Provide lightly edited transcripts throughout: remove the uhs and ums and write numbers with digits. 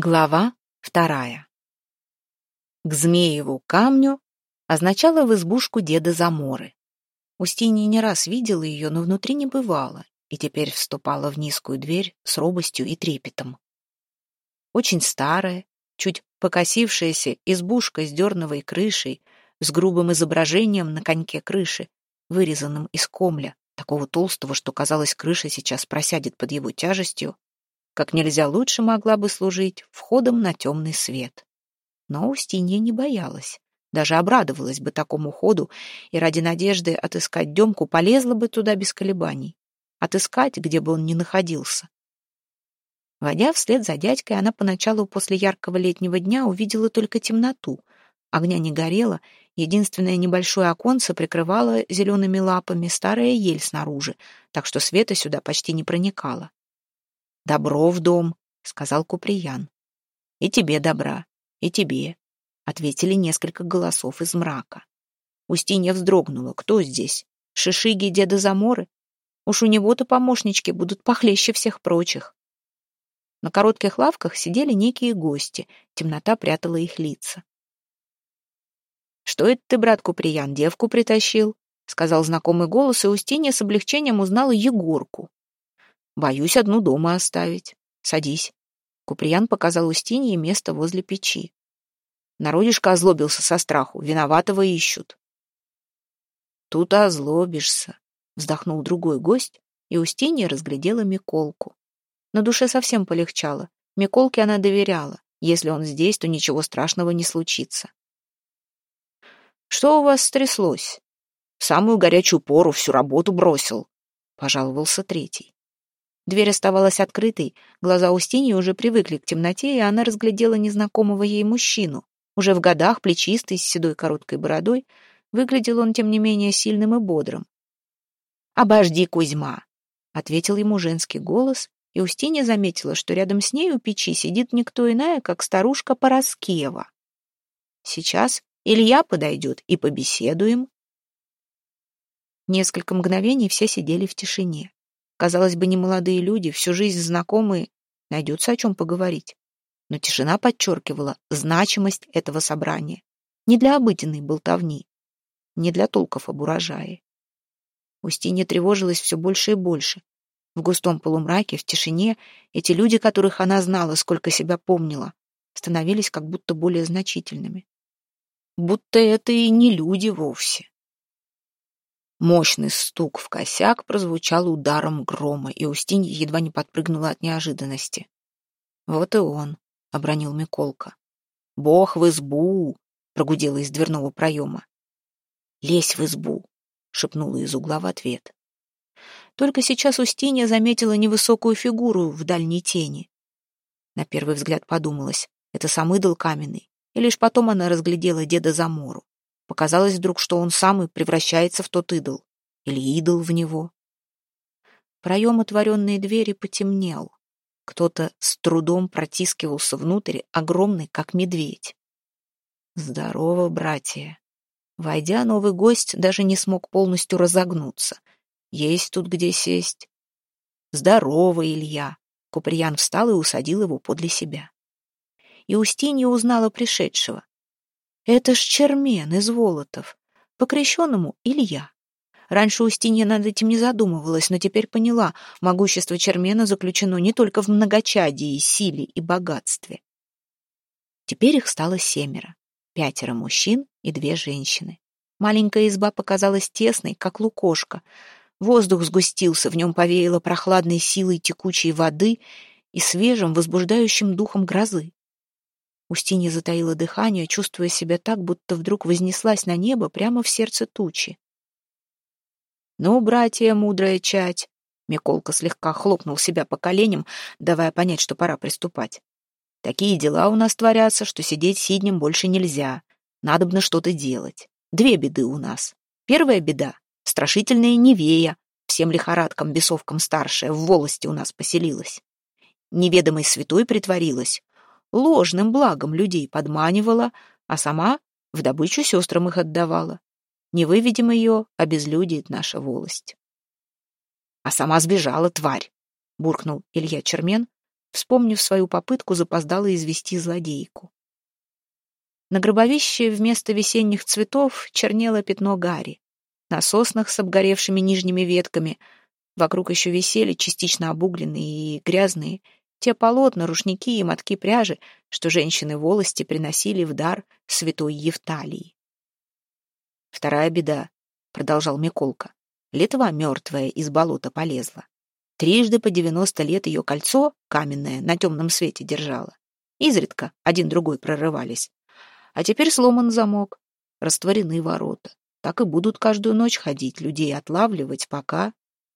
Глава 2. К Змееву камню означало в избушку деда Заморы. Устинья не раз видела ее, но внутри не бывала, и теперь вступала в низкую дверь с робостью и трепетом. Очень старая, чуть покосившаяся избушка с дерновой крышей, с грубым изображением на коньке крыши, вырезанным из комля, такого толстого, что, казалось, крыша сейчас просядет под его тяжестью, как нельзя лучше могла бы служить входом на темный свет. Но Устинья не боялась, даже обрадовалась бы такому ходу и ради надежды отыскать Демку полезла бы туда без колебаний. Отыскать, где бы он ни находился. Войдя вслед за дядькой, она поначалу после яркого летнего дня увидела только темноту. Огня не горело, единственное небольшое оконце прикрывало зелеными лапами старая ель снаружи, так что света сюда почти не проникало. «Добро в дом», — сказал Куприян. «И тебе добра, и тебе», — ответили несколько голосов из мрака. Устинья вздрогнула. Кто здесь? Шишиги деда Заморы? Уж у него-то помощнички будут похлеще всех прочих. На коротких лавках сидели некие гости, темнота прятала их лица. «Что это ты, брат Куприян, девку притащил?» — сказал знакомый голос, и Устинья с облегчением узнала Егорку. «Боюсь одну дома оставить. Садись». Куприян показал Устинье место возле печи. Народишко озлобился со страху, виноватого ищут. «Тут озлобишься», — вздохнул другой гость, и Устинья разглядела Миколку. На душе совсем полегчало. Миколке она доверяла. Если он здесь, то ничего страшного не случится. «Что у вас стряслось? В самую горячую пору всю работу бросил», — пожаловался третий. Дверь оставалась открытой, глаза Устиньи уже привыкли к темноте, и она разглядела незнакомого ей мужчину. Уже в годах, плечистый, с седой короткой бородой, выглядел он, тем не менее, сильным и бодрым. «Обожди, Кузьма!» — ответил ему женский голос, и Устинья заметила, что рядом с ней у печи сидит никто иная, как старушка Пороскева. «Сейчас Илья подойдет, и побеседуем». Несколько мгновений все сидели в тишине. Казалось бы, немолодые люди, всю жизнь знакомые, найдется о чем поговорить. Но тишина подчеркивала значимость этого собрания. Не для обыденной болтовни, не для толков об урожае. Устинья тревожилась все больше и больше. В густом полумраке, в тишине, эти люди, которых она знала, сколько себя помнила, становились как будто более значительными. Будто это и не люди вовсе. Мощный стук в косяк прозвучал ударом грома, и Устинья едва не подпрыгнула от неожиданности. «Вот и он», — обронил Миколка. «Бог в избу!» — прогудела из дверного проема. «Лезь в избу!» — шепнула из угла в ответ. Только сейчас Устинья заметила невысокую фигуру в дальней тени. На первый взгляд подумалось, это сам идол каменный, и лишь потом она разглядела деда Замору. Показалось вдруг, что он сам и превращается в тот идол. Или идол в него. Проем отворенной двери потемнел. Кто-то с трудом протискивался внутрь, огромный, как медведь. «Здорово, братья!» Войдя, новый гость даже не смог полностью разогнуться. Есть тут где сесть. «Здорово, Илья!» Куприян встал и усадил его подле себя. И Устинья узнала пришедшего. Это ж Чермен из Волотов, по-крещенному Илья. Раньше Устинья над этим не задумывалась, но теперь поняла, могущество Чермена заключено не только в многочадии, силе и богатстве. Теперь их стало 7, 5 мужчин и 2 женщины. Маленькая изба показалась тесной, как лукошко. Воздух сгустился, в нем повеяло прохладной силой текучей воды и свежим, возбуждающим духом грозы. Устинья затаила дыхание, чувствуя себя так, будто вдруг вознеслась на небо прямо в сердце тучи. «Ну, братья, мудрая чать!» Миколка слегка хлопнул себя по коленям, давая понять, что пора приступать. «Такие дела у нас творятся, что сидеть сиднем больше нельзя. Надобно что-то делать. 2 беды у нас. Первая беда — страшительная Невея, всем лихорадкам, бесовкам старшая, в волости у нас поселилась. Неведомой святой притворилась, ложным благом людей подманивала, а сама в добычу сестрам их отдавала. Не выведем ее, обезлюдит наша волость». «А сама сбежала, тварь!» — буркнул Илья Чермен, вспомнив свою попытку запоздало извести злодейку. На гробовище вместо весенних цветов чернело пятно гари. На соснах с обгоревшими нижними ветками вокруг еще висели частично обугленные и грязные те полотна, рушники и мотки пряжи, что женщины волости приносили в дар святой Евталии. «Вторая беда», — продолжал Миколка. «Литва мертвая из болота полезла. Трижды по 90 лет ее кольцо каменное на темном свете держало. Изредка один другой прорывались. А теперь сломан замок, растворены ворота. Так и будут каждую ночь ходить, людей отлавливать, пока...»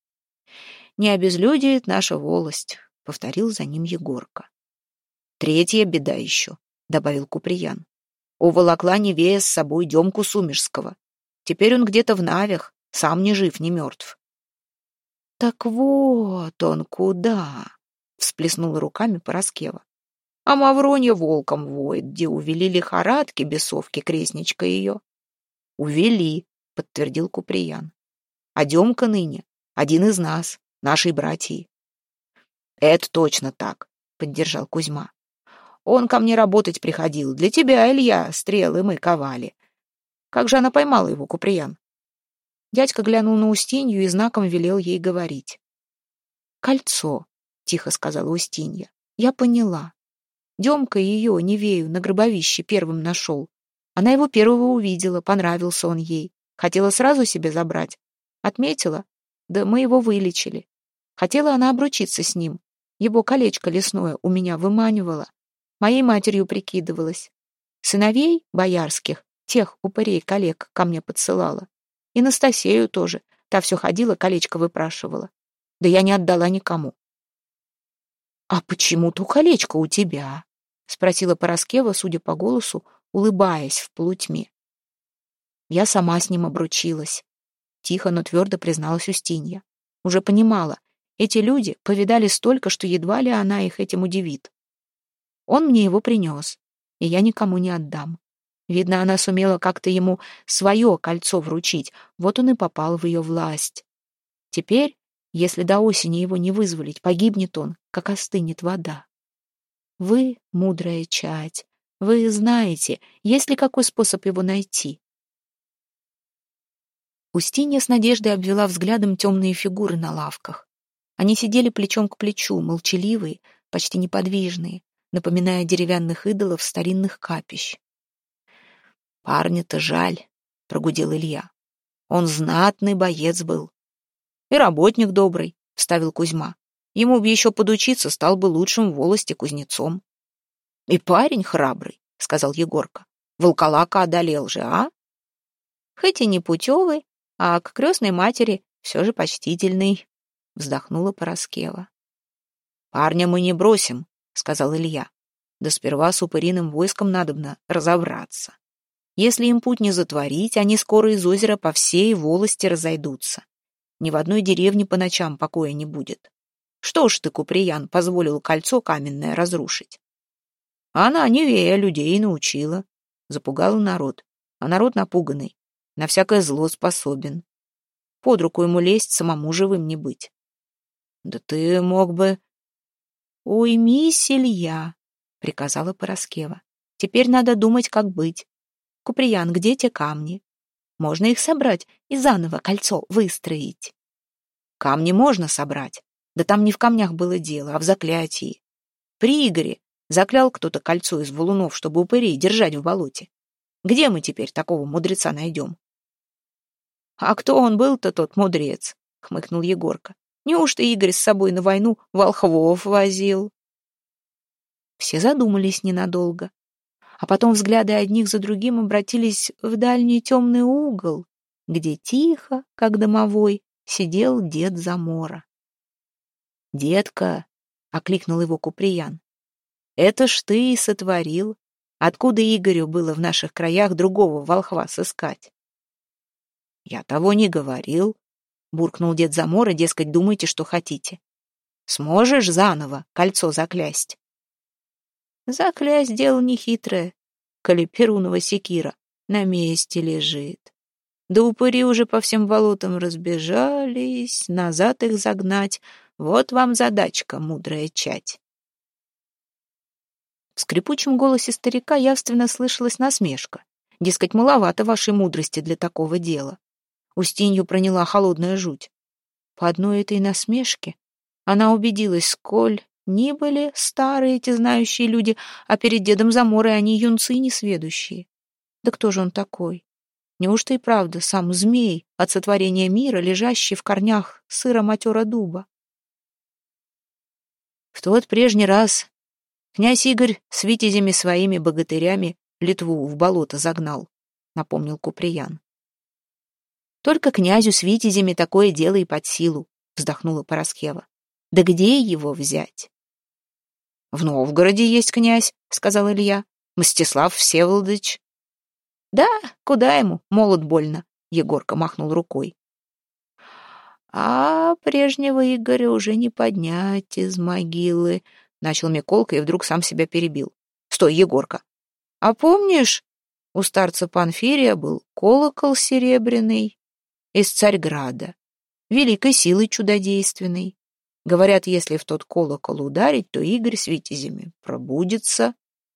«Не обезлюдит наша волость», — повторил за ним Егорка. «Третья беда еще», — добавил Куприян. «Уволокла Невея с собой Демку Сумежского. Теперь он где-то в Навях, сам ни жив, ни мертв». «Так вот он куда!» — всплеснула руками Пороскева. «А Мавронья волком воет, где увели лихорадки, бесовки, крестничка ее». «Увели», — подтвердил Куприян. «А Демка ныне один из нас, нашей братьи». «Это точно так», — поддержал Кузьма. «Он ко мне работать приходил. Для тебя, Илья, стрелы мы ковали. Как же она поймала его, Куприян?» Дядька глянул на Устинью и знаком велел ей говорить. «Кольцо», — тихо сказала Устинья. «Я поняла. Демка ее, Невею, на гробовище первым нашел. Она его первого увидела, понравился он ей. Хотела сразу себе забрать. Отметила, да мы его вылечили. Хотела она обручиться с ним. Его колечко лесное у меня выманивала. Моей матерью прикидывалась. Сыновей боярских, тех упырей-коллег, ко мне подсылала. И Настасею тоже. Та все ходила, колечко выпрашивала. Да я не отдала никому». «А почему то колечко у тебя?» — спросила Пороскева, судя по голосу, улыбаясь в полутьме. «Я сама с ним обручилась», — тихо, но твердо призналась Устинья. Уже понимала, эти люди повидали столько, что едва ли она их этим удивит. Он мне его принес, и я никому не отдам. Видно, она сумела как-то ему свое кольцо вручить, вот он и попал в ее власть. Теперь, если до осени его не вызволить, погибнет он, как остынет вода. Вы, мудрая чадь, вы знаете, есть ли какой способ его найти?» Устинья с надеждой обвела взглядом темные фигуры на лавках. Они сидели плечом к плечу, молчаливые, почти неподвижные, напоминая деревянных идолов старинных капищ. «Парня-то жаль», — прогудел Илья. «Он знатный боец был». «И работник добрый», — вставил Кузьма. «Ему бы еще подучиться, стал бы лучшим в волости кузнецом». «И парень храбрый», — сказал Егорка. «Волколака одолел же, а?» «Хоть и не путевый, а к крестной матери все же почтительный», — вздохнула Пороскева. «Парня мы не бросим», — сказал Илья. «Да сперва с упыриным войском надобно разобраться. Если им путь не затворить, они скоро из озера по всей волости разойдутся. Ни в одной деревне по ночам покоя не будет. Что ж ты, Куприян, позволил кольцо каменное разрушить?» «Она, Невея, людей научила», — запугала народ. А народ напуганный, на всякое зло способен. Под руку ему лезть, самому живым не быть. «Да ты мог бы...» «Уймись, Илья», — приказала Пороскева. «Теперь надо думать, как быть. Куприян, где те камни? Можно их собрать и заново кольцо выстроить». «Камни можно собрать. Да там не в камнях было дело, а в заклятии. При Игоре заклял кто-то кольцо из валунов, чтобы упырей держать в болоте. Где мы теперь такого мудреца найдем?» «А кто он был-то, тот мудрец?» — хмыкнул Егорка. «Неужто Игорь с собой на войну волхвов возил?» Все задумались ненадолго, а потом взгляды одних за другим обратились в дальний темный угол, где тихо, как домовой, сидел дед Замора. «Детка!» — окликнул его Куприян. «Это ж ты и сотворил. Откуда Игорю было в наших краях другого волхва сыскать?» «Я того не говорил», — буркнул дед Замора, дескать, думайте, что хотите. «Сможешь заново кольцо заклясть?» «Заклясть дело нехитрое, коли перунова секира на месте лежит. Да упыри уже по всем болотам разбежались, назад их загнать. Вот вам задачка, мудрая чадь. В скрипучем голосе старика явственно слышалась насмешка. Дескать, маловато вашей мудрости для такого дела. Устинью проняла холодная жуть. По одной этой насмешке она убедилась, сколь ни были старые эти знающие люди, а перед дедом Заморой они юнцы несведущие. Да кто же он такой? Неужто и правда сам змей от сотворения мира, лежащий в корнях сыро-матера дуба? В тот прежний раз князь Игорь с витязями своими богатырями Литву в болото загнал, напомнил Куприян. Только князю с витязями такое дело и под силу, вздохнула Параскева. Да где его взять? В Новгороде есть князь, сказал Илья, Мстислав Всеволодович. Да, куда ему, молод больно, Егорка махнул рукой. А прежнего Игоря уже не поднять из могилы, начал Миколка и вдруг сам себя перебил. Стой, Егорка. А помнишь, у старца Панфирия был колокол серебряный из Царьграда, великой силой чудодейственной. Говорят, если в тот колокол ударить, то Игорь с витязями пробудится.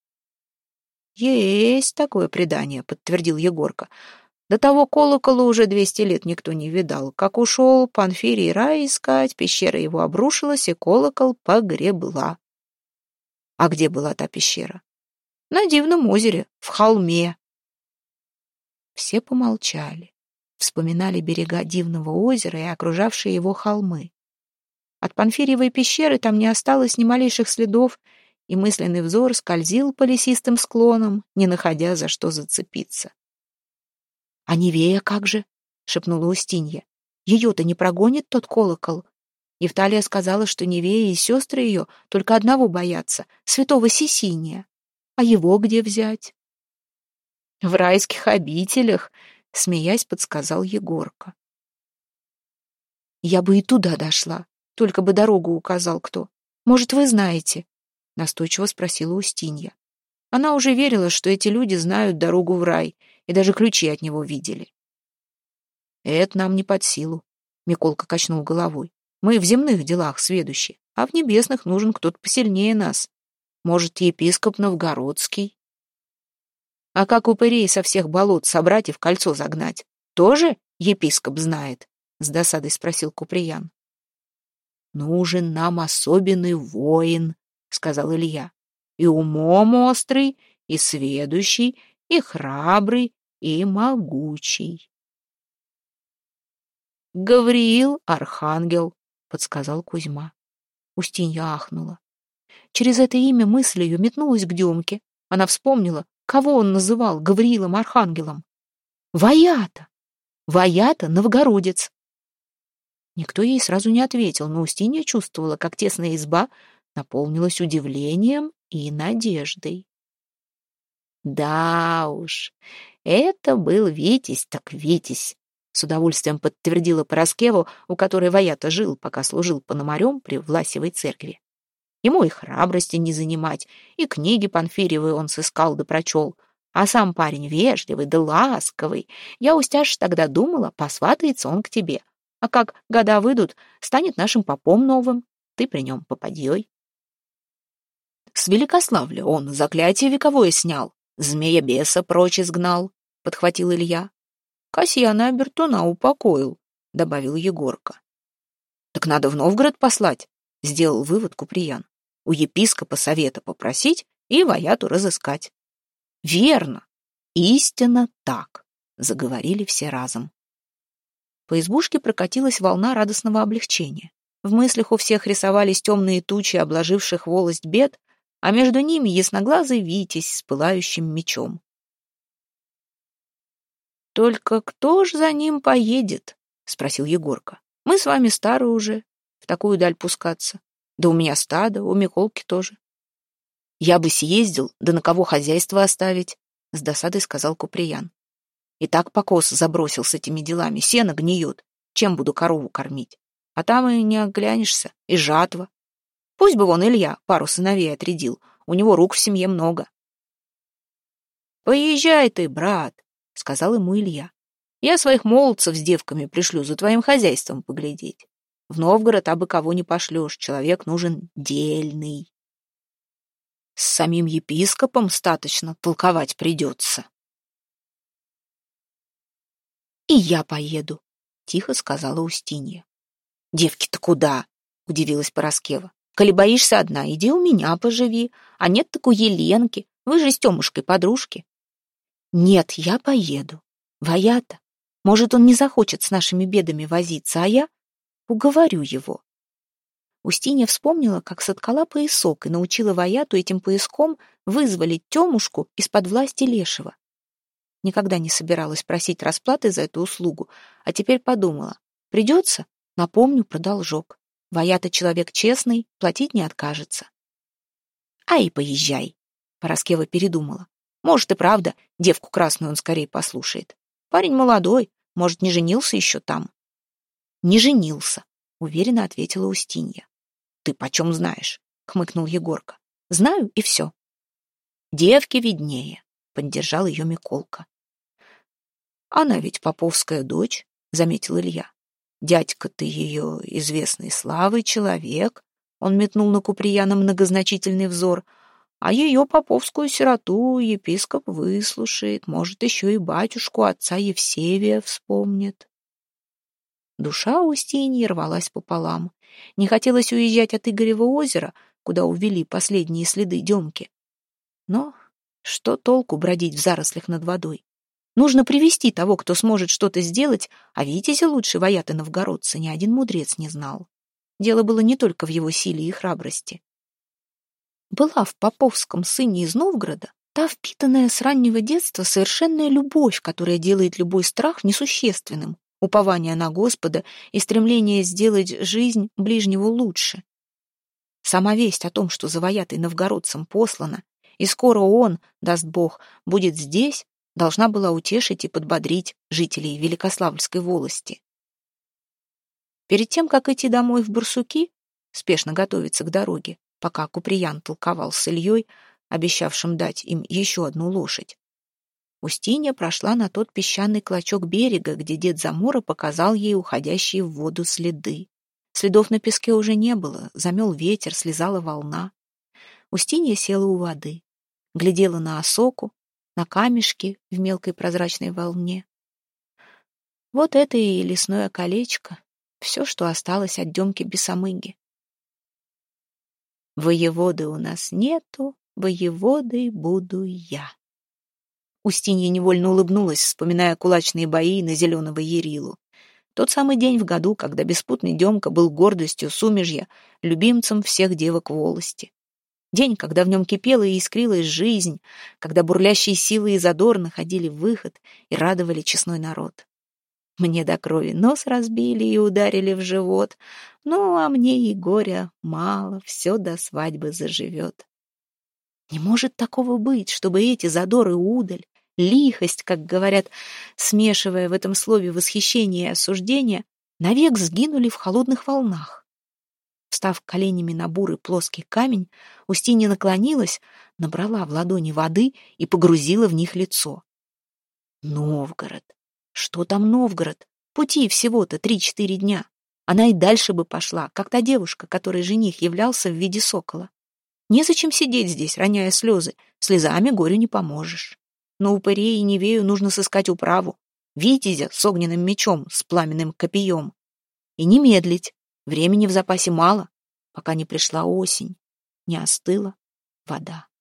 Есть такое предание, подтвердил Егорка. До того колокола уже 200 лет никто не видал. Как ушел Панфирий рай искать, пещера его обрушилась, и колокол погребла. А где была та пещера? На Дивном озере, в холме. Все помолчали, вспоминали берега Дивного озера и окружавшие его холмы. От Панфирьевой пещеры там не осталось ни малейших следов, и мысленный взор скользил по лесистым склонам, не находя за что зацепиться. — А Невея как же? — шепнула Устинья. — Ее-то не прогонит тот колокол? Евталия сказала, что Невея и сестры ее только одного боятся — святого Сисиния. А его где взять? — В райских обителях, — смеясь, подсказал Егорка. — Я бы и туда дошла, только бы дорогу указал кто. Может, вы знаете? — настойчиво спросила Устинья. Она уже верила, что эти люди знают дорогу в рай, и даже ключи от него видели. «Это нам не под силу», — Миколка качнул головой. «Мы в земных делах сведущи, а в небесных нужен кто-то посильнее нас. Может, епископ Новгородский? А как упырей со всех болот собрать и в кольцо загнать? Тоже епископ знает?» — с досадой спросил Куприян. «Нужен нам особенный воин», — сказал Илья. «И умом острый, и сведущий, и храбрый, и могучий». «Гавриил Архангел», — подсказал Кузьма. Устинья ахнула. Через это имя мысль ее метнулась к Демке. Она вспомнила, кого он называл Гавриилом Архангелом. Ваята! Ваята — новгородец. Никто ей сразу не ответил, но Устинья чувствовала, как тесная изба наполнилась удивлением и надеждой. «Да уж, это был Витязь так Витязь», — с удовольствием подтвердила Параскеву, у которой Ваята жил, пока служил пономарем при Власевой церкви. Ему и храбрости не занимать, и книги Панфирьевой он сыскал да прочел, а сам парень вежливый да ласковый. Я, Устяш, тогда думала, посватается он к тебе, а как года выйдут, станет нашим попом новым, ты при нем попадьей. С Великославля он заклятие вековое снял, змея-беса прочь изгнал, — подхватил Илья. Касьяна Обертуна упокоил, — добавил Егорка. Так надо в Новгород послать, — сделал вывод Куприян. У епископа совета попросить и Ваяту разыскать. Верно, истинно так, — заговорили все разом. По избушке прокатилась волна радостного облегчения. В мыслях у всех рисовались темные тучи, обложивших волость бед, а между ними ясноглазый Витязь с пылающим мечом. «Только кто ж за ним поедет?» — спросил Егорка. «Мы с вами старые уже, в такую даль пускаться. Да у меня стадо, у Миколки тоже». «Я бы съездил, да на кого хозяйство оставить?» — с досадой сказал Куприян. «И так покос забросил с этими делами, сено гниет. Чем буду корову кормить? А там и не оглянешься, и жатва. Пусть бы вон Илья пару сыновей отрядил, у него рук в семье много». «Поезжай ты, брат», — сказал ему Илья. «Я своих молодцев с девками пришлю за твоим хозяйством поглядеть. В Новгород абы кого не пошлешь, человек нужен дельный». С самим епископом статочно толковать придется. «И я поеду», — тихо сказала Устинья. «Девки-то куда?» — удивилась Пороскева. «Коли боишься одна, иди у меня поживи. А нет, так у Еленки. Вы же с Тёмушкой подружки». «Нет, я поеду. Ваята. Может, он не захочет с нашими бедами возиться, а я уговорю его». Устинья вспомнила, как соткала поясок и научила Ваяту этим пояском вызволить Тёмушку из-под власти Лешего. Никогда не собиралась просить расплаты за эту услугу, а теперь подумала: придется, напомню про должок. Ваята человек честный, платить не откажется. А и поезжай, Пороскева передумала. Может и правда, девку красную он скорее послушает. Парень молодой, может, не женился еще там. Не женился, уверенно ответила Устинья. Ты почем знаешь? Хмыкнул Егорка. Знаю, и все. Девке виднее, поддержал ее Миколка. Она ведь поповская дочь, заметил Илья. Дядька-то ее известный славы человек. Он метнул на Куприяна многозначительный взор. А ее поповскую сироту епископ выслушает, может, еще и батюшку отца Евсевия вспомнит. Душа Устиньи рвалась пополам. Не хотелось уезжать от Игорева озера, куда увели последние следы Демки. Но что толку бродить в зарослях над водой? Нужно привести того, кто сможет что-то сделать, а Витязя лучше Ваяты новгородца ни один мудрец не знал. Дело было не только в его силе и храбрости. Была в поповском сыне из Новгорода та впитанная с раннего детства совершенная любовь, которая делает любой страх несущественным, упование на Господа и стремление сделать жизнь ближнего лучше. Сама весть о том, что за Ваятой новгородцем послана, и скоро он, даст Бог, будет здесь, должна была утешить и подбодрить жителей Великославльской волости. Перед тем, как идти домой в Барсуки, спешно готовиться к дороге, пока Куприян толковал с Ильей, обещавшим дать им еще одну лошадь, Устинья прошла на тот песчаный клочок берега, где дед Замора показал ей уходящие в воду следы. Следов на песке уже не было, замел ветер, слезала волна. Устинья села у воды, глядела на осоку, на камешки в мелкой прозрачной волне. Вот это и лесное колечко, все, что осталось от Демки Бесомыги. Воеводы у нас нету, воеводой буду я. Устинья невольно улыбнулась, вспоминая кулачные бои на Зеленого Ярилу. Тот самый день в году, когда беспутный Демка был гордостью Сумежья, любимцем всех девок волости. День, когда в нем кипела и искрилась жизнь, когда бурлящие силы и задор находили выход и радовали честной народ. Мне до крови нос разбили и ударили в живот, ну, а мне и горя мало, все до свадьбы заживет. Не может такого быть, чтобы эти задор и удаль, лихость, как говорят, смешивая в этом слове восхищение и осуждение, навек сгинули в холодных волнах. Встав коленями на бурый плоский камень, Устинья наклонилась, набрала в ладони воды и погрузила в них лицо. Новгород. Что там Новгород? Пути всего-то 3-4 дня. Она и дальше бы пошла, как та девушка, которой жених являлся в виде сокола. Незачем сидеть здесь, роняя слезы. Слезами горю не поможешь. Но упырей и Невею нужно сыскать управу. Витязя с огненным мечом, с пламенным копьем. И не медлить. Времени в запасе мало, пока не пришла осень, не остыла вода.